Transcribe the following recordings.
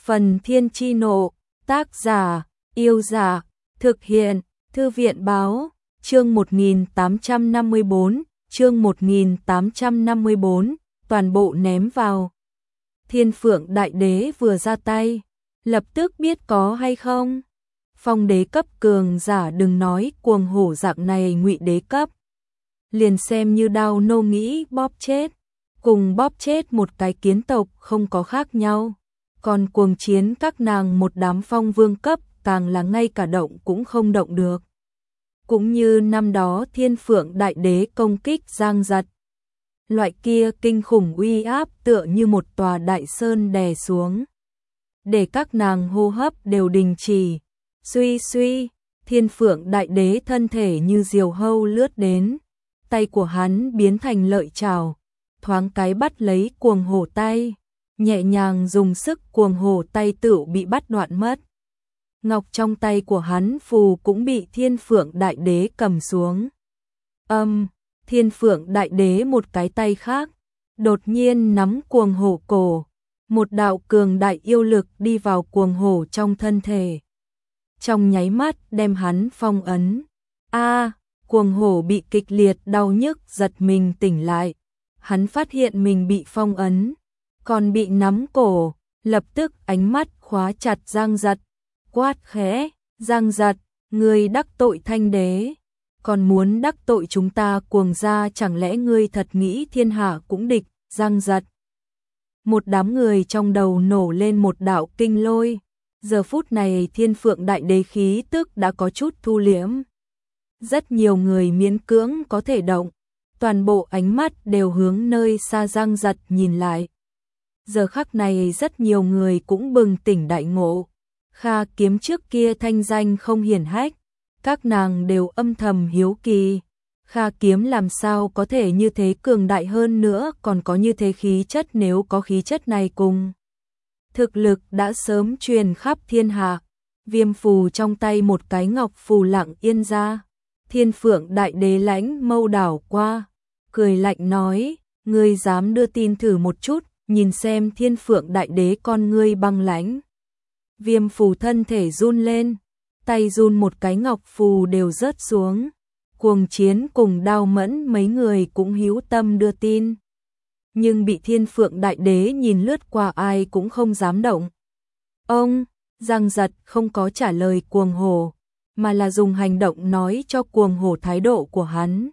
Phần Thiên Chi Nộ, tác giả, Yêu Dạ, thực hiện, Thư viện Báo, chương 1854, chương 1854, toàn bộ ném vào. Thiên Phượng Đại Đế vừa ra tay, lập tức biết có hay không. Phong đế cấp cường giả đừng nói cuồng hổ dạng này ngụy đế cấp. Liền xem như đao nô nghĩ bóp chết, cùng bóp chết một cái kiến tộc không có khác nhau. Còn cuồng chiến các nàng một đám phong vương cấp càng là ngay cả động cũng không động được. Cũng như năm đó Thiên Phượng Đại Đế công kích Giang Giật. Loại kia kinh khủng uy áp tựa như một tòa đại sơn đè xuống. Để các nàng hô hấp đều đình chỉ. Suy suy, Thiên Phượng Đại Đế thân thể như diều hâu lướt đến. Tay của hắn biến thành lợi chảo, thoáng cái bắt lấy cuồng hổ tay. Nhẹ nhàng dùng sức cuồng hổ tay tựu bị bắt đoạn mất. Ngọc trong tay của hắn phù cũng bị Thiên Phượng Đại Đế cầm xuống. Thiên Phượng Đại Đế một cái tay khác, đột nhiên nắm cuồng hổ cổ. Một đạo cường đại yêu lực đi vào cuồng hổ trong thân thể. Trong nháy mắt đem hắn phong ấn. Cuồng hổ bị kịch liệt đau nhức giật mình tỉnh lại. Hắn phát hiện mình bị phong ấn, còn bị nắm cổ, lập tức ánh mắt khóa chặt Giang Giật, quát khẽ, Giang Giật, ngươi đắc tội Thanh Đế, còn muốn đắc tội chúng ta cuồng gia, chẳng lẽ ngươi thật nghĩ thiên hạ cũng địch, Giang Giật. Một đám người trong đầu nổ lên một đạo kinh lôi, giờ phút này Thiên Phượng Đại Đế khí tức đã có chút thu liễm. Rất nhiều người miễn cưỡng có thể động, toàn bộ ánh mắt đều hướng nơi xa Giang Giật nhìn lại. Giờ khắc này rất nhiều người cũng bừng tỉnh đại ngộ. Kha Kiếm trước kia thanh danh không hiển hách, các nàng đều âm thầm hiếu kỳ. Kha Kiếm làm sao có thể như thế cường đại hơn nữa, còn có như thế khí chất, nếu có khí chất này cùng thực lực đã sớm truyền khắp thiên hạ. Viêm phù trong tay một cái ngọc phù lặng yên ra. Thiên Phượng Đại Đế lãnh mâu đảo qua, cười lạnh nói, ngươi dám đưa tin thử một chút, nhìn xem Thiên Phượng Đại Đế con ngươi băng lãnh. Viêm phù thân thể run lên, tay run một cái ngọc phù đều rớt xuống. Cuồng chiến cùng Đao Mẫn mấy người cũng hữu tâm đưa tin, nhưng bị Thiên Phượng Đại Đế nhìn lướt qua, ai cũng không dám động. Giang Giật không có trả lời cuồng hổ, mà là dùng hành động nói cho cuồng hổ thái độ của hắn.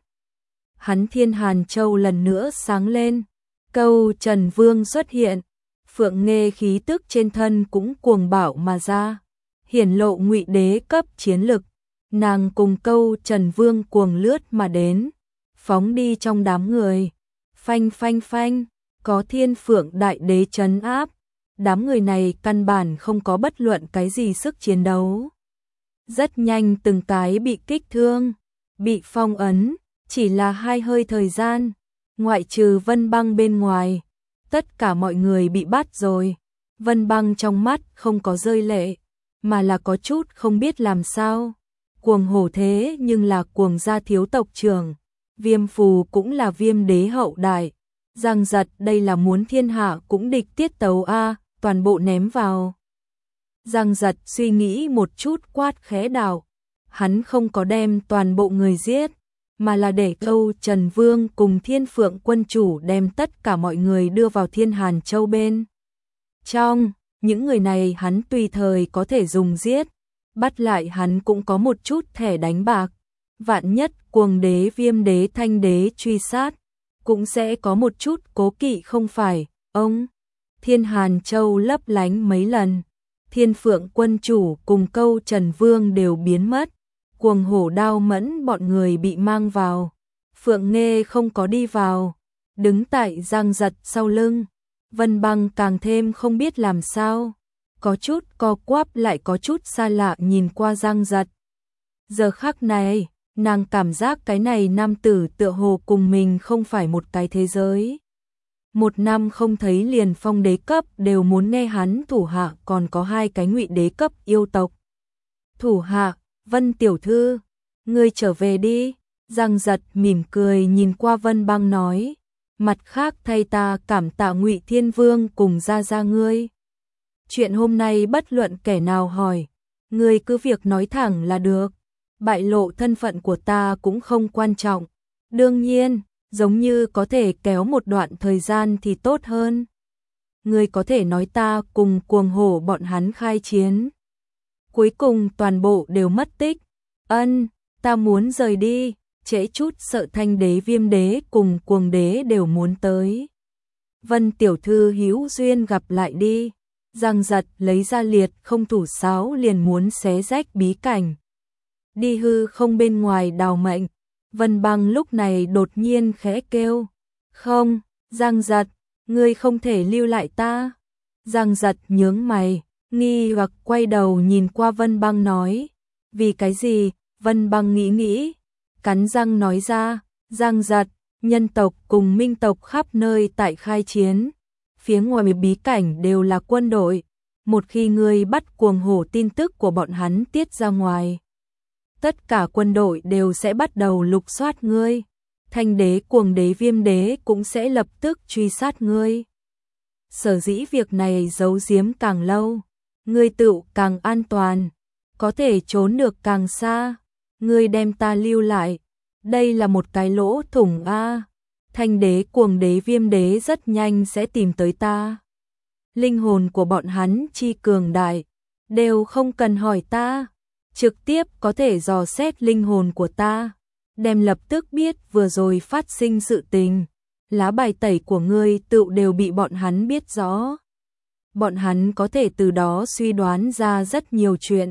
Hắn Thiên Hàn Châu lần nữa sáng lên, Câu Trần Vương xuất hiện, Phượng Nghê khí tức trên thân cũng cuồng bạo mà ra, hiển lộ ngụy đế cấp chiến lực. Nàng cùng Câu Trần Vương cuồng lướt mà đến, phóng đi trong đám người. Phanh phanh phanh, có Thiên Phượng Đại Đế trấn áp, đám người này căn bản không có bất luận cái gì sức chiến đấu. Rất nhanh từng cái bị kích thương, bị phong ấn, chỉ là hai hơi thời gian, ngoại trừ Vân Băng bên ngoài, tất cả mọi người bị bắt rồi. Vân Băng trong mắt không có rơi lệ, mà là có chút không biết làm sao. Cuồng hổ thế nhưng là cuồng gia thiếu tộc trưởng, Viêm phù cũng là Viêm đế hậu đại. Giang Giật đây là muốn thiên hạ cũng địch tiết tấu a, toàn bộ ném vào. Giang Giật suy nghĩ một chút quát khẽ đạo, hắn không có đem toàn bộ người giết, mà là để Câu Trần Vương cùng Thiên Phượng quân chủ đem tất cả mọi người đưa vào Thiên Hàn Châu bên trong. Những người này hắn tùy thời có thể dùng giết, bắt lại hắn cũng có một chút thẻ đánh bạc. Vạn nhất cuồng đế, Viêm đế, Thanh đế truy sát, cũng sẽ có một chút cố kỵ không phải. Thiên Hàn Châu lấp lánh mấy lần, Thiên Phượng quân chủ cùng Câu Trần Vương đều biến mất. Cuồng hổ, Đao Mẫn bọn người bị mang vào, Phượng Nghê không có đi vào, đứng tại Giang Giật sau lưng. Vân Băng càng thêm không biết làm sao, có chút co quắp lại có chút xa lạ nhìn qua Giang Giật. Giờ khắc này, nàng cảm giác cái này nam tử tựa hồ cùng mình không phải một cái thế giới. Một năm không thấy liền phong đế cấp đều muốn nghe hắn thủ hạ, còn có hai cái ngụy đế cấp yêu tộc. Thủ hạ, Vân tiểu thư, ngươi trở về đi. Giang Giật mỉm cười nhìn qua Vân Băng nói, mặt khác thay ta cảm tạ Ngụy Thiên Vương cùng gia gia ngươi. Chuyện hôm nay bất luận kẻ nào hỏi, ngươi cứ việc nói thẳng là được. Bại lộ thân phận của ta cũng không quan trọng. Đương nhiên, giống như có thể kéo một đoạn thời gian thì tốt hơn. Ngươi có thể nói ta cùng cuồng hổ bọn hắn khai chiến. Cuối cùng toàn bộ đều mất tích. Ta muốn rời đi, trễ chút sợ Thanh đế, Viêm đế cùng Cuồng đế đều muốn tới. Vân tiểu thư hữu duyên gặp lại đi. Giang Giật lấy ra liệt không thủ sáo liền muốn xé rách bí cảnh. Đi hư không bên ngoài đào mệnh. Vân Băng lúc này đột nhiên khẽ kêu. Không, Giang Giật, ngươi không thể lưu lại ta. Giang Giật nhướng mày, nghi hoặc quay đầu nhìn qua Vân Băng nói. Vì cái gì? Vân Băng nghĩ, cắn răng nói ra. Giang Giật, nhân tộc cùng minh tộc khắp nơi tại khai chiến. Phía ngoài bí cảnh đều là quân đội. Một khi ngươi bắt cuồng hổ, tin tức của bọn hắn tiết ra ngoài, tất cả quân đội đều sẽ bắt đầu lục soát ngươi. Thanh đế, Cuồng đế, Viêm đế cũng sẽ lập tức truy sát ngươi. Sở dĩ việc này giấu giếm càng lâu, ngươi tự càng an toàn, có thể trốn được càng xa. Ngươi đem ta lưu lại, đây là một cái lỗ thủng a. Thanh đế, Cuồng đế, Viêm đế rất nhanh sẽ tìm tới ta. Linh hồn của bọn hắn chi cường đại, đều không cần hỏi ta, trực tiếp có thể dò xét linh hồn của ta, đem lập tức biết vừa rồi phát sinh sự tình. Lá bài tẩy của ngươi tự đều bị bọn hắn biết rõ. Bọn hắn có thể từ đó suy đoán ra rất nhiều chuyện.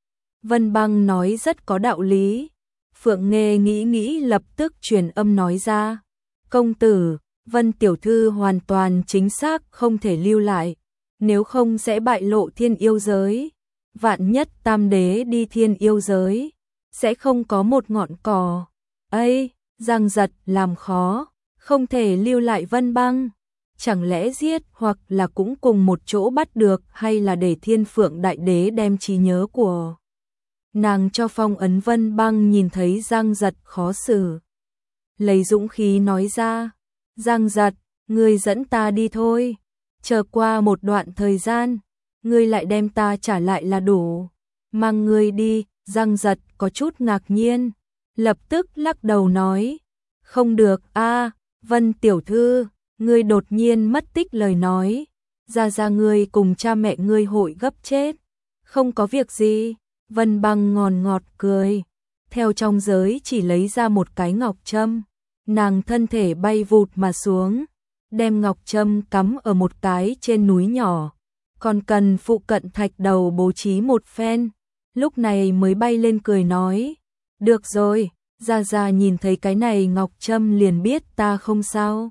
Vân Băng nói rất có đạo lý. Phượng Nghê nghĩ lập tức truyền âm nói ra. Công tử, Vân tiểu thư hoàn toàn chính xác không thể lưu lại, nếu không sẽ bại lộ thiên yêu giới. Vạn nhất Tam đế đi thiên yêu giới, sẽ không có một ngọn cỏ. Ây, Giang Giật làm khó, không thể lưu lại Vân Băng. Chẳng lẽ giết hoặc là cũng cùng một chỗ bắt được, hay là để Thiên Phượng Đại Đế đem trí nhớ của nàng cho phong ấn? Vân Băng nhìn thấy Giang Giật khó xử, lấy dũng khí nói ra. Giang Giật, ngươi dẫn ta đi thôi, chờ qua một đoạn thời gian, ngươi lại đem ta trả lại là đủ. Mang ngươi đi. Giang Giật có chút ngạc nhiên, lập tức lắc đầu nói. Không được a, Vân tiểu thư, ngươi đột nhiên mất tích lời nói, ra ngươi cùng cha mẹ ngươi hội gấp chết. Không có việc gì. Vân Băng ngọt cười, theo trong giới chỉ lấy ra một cái ngọc trâm. Nàng thân thể bay vụt mà xuống, đem ngọc trâm cắm ở một cái trên núi nhỏ, còn cần phụ cận thạch đầu bố trí một phen, lúc này mới bay lên cười nói. Được rồi, Gia nhìn thấy cái này ngọc trâm liền biết ta không sao.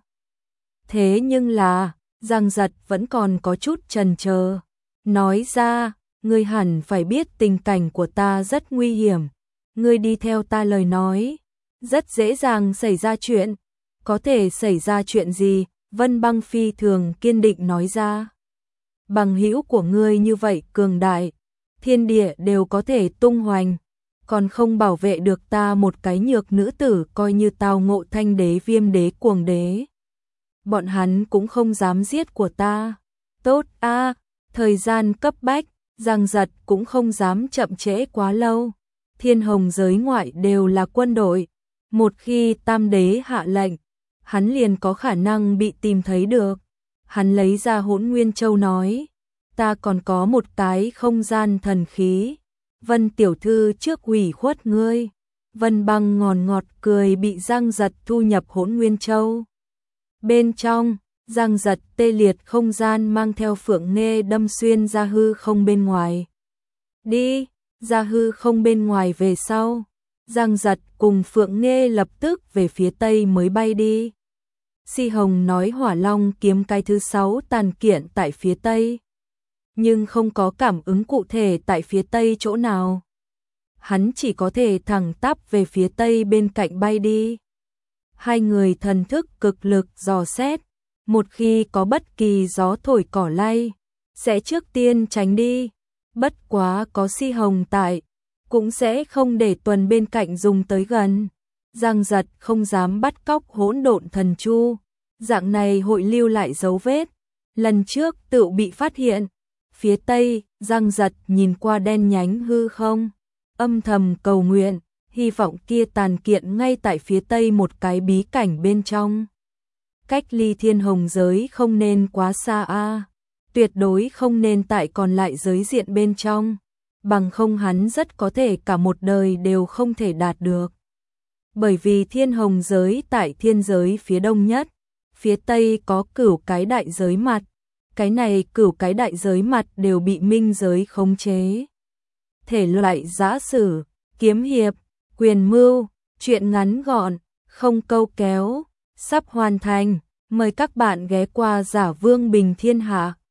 Thế nhưng là, Giang Giật vẫn còn có chút chần chờ, nói ra, ngươi hẳn phải biết tình cảnh của ta rất nguy hiểm, ngươi đi theo ta lời nói, rất dễ dàng xảy ra chuyện. Có thể xảy ra chuyện gì? Vân Băng phi thường kiên định nói ra. Bằng hữu của ngươi như vậy cường đại, thiên địa đều có thể tung hoành, còn không bảo vệ được ta một cái nhược nữ tử. Coi như tao ngộ Thanh đế, Viêm đế, Cuồng đế, bọn hắn cũng không dám giết của ta. Tốt a, thời gian cấp bách, Giang Giật cũng không dám chậm trễ quá lâu. Thiên Hồng giới ngoại đều là quân đội, một khi Tam đế hạ lệnh, hắn liền có khả năng bị tìm thấy được. Hắn lấy ra Hỗn Nguyên Châu nói, ta còn có một cái không gian thần khí, Vân tiểu thư trước ủy khuất ngươi. Vân Băng ngọt cười bị Giang Giật thu nhập Hỗn Nguyên Châu. Bên trong, Giang Giật tê liệt không gian mang theo Phượng Nghê đâm xuyên ra hư không bên ngoài. Đi, ra hư không bên ngoài về sau. Giang Giật cùng Phượng Nghê lập tức về phía tây mới bay đi. Si Hồng nói Hỏa Long kiếm cái thứ 6 tàn kiện tại phía tây, nhưng không có cảm ứng cụ thể tại phía tây chỗ nào. Hắn chỉ có thể thẳng tắp về phía tây bên cạnh bay đi. Hai người thần thức cực lực dò xét, một khi có bất kỳ gió thổi cỏ lay, sẽ trước tiên tránh đi. Bất quá có Si Hồng tại, cũng sẽ không để tuần bên cạnh dùng tới gần. Giang Giật không dám bắt cóc Hỗn Độn Thần Chu, dạng này hội lưu lại dấu vết, lần trước tự bị phát hiện. Phía tây, Giang Giật nhìn qua đen nhánh hư không, âm thầm cầu nguyện, hy vọng kia tàn kiện ngay tại phía tây một cái bí cảnh bên trong. Cách ly thiên hồng giới không nên quá xa a, tuyệt đối không nên tại còn lại giới diện bên trong, bằng không hắn rất có thể cả một đời đều không thể đạt được. Bởi vì thiên hồng giới tại thiên giới phía đông nhất, phía tây có cửu cái đại giới mặt, cái này cửu cái đại giới mặt đều bị minh giới khống chế. Thể loại giã sử, kiếm hiệp, quyền mưu, truyện ngắn gọn, không câu kéo, sắp hoàn thành, mời các bạn ghé qua Giả Vương Bình Thiên Hạ.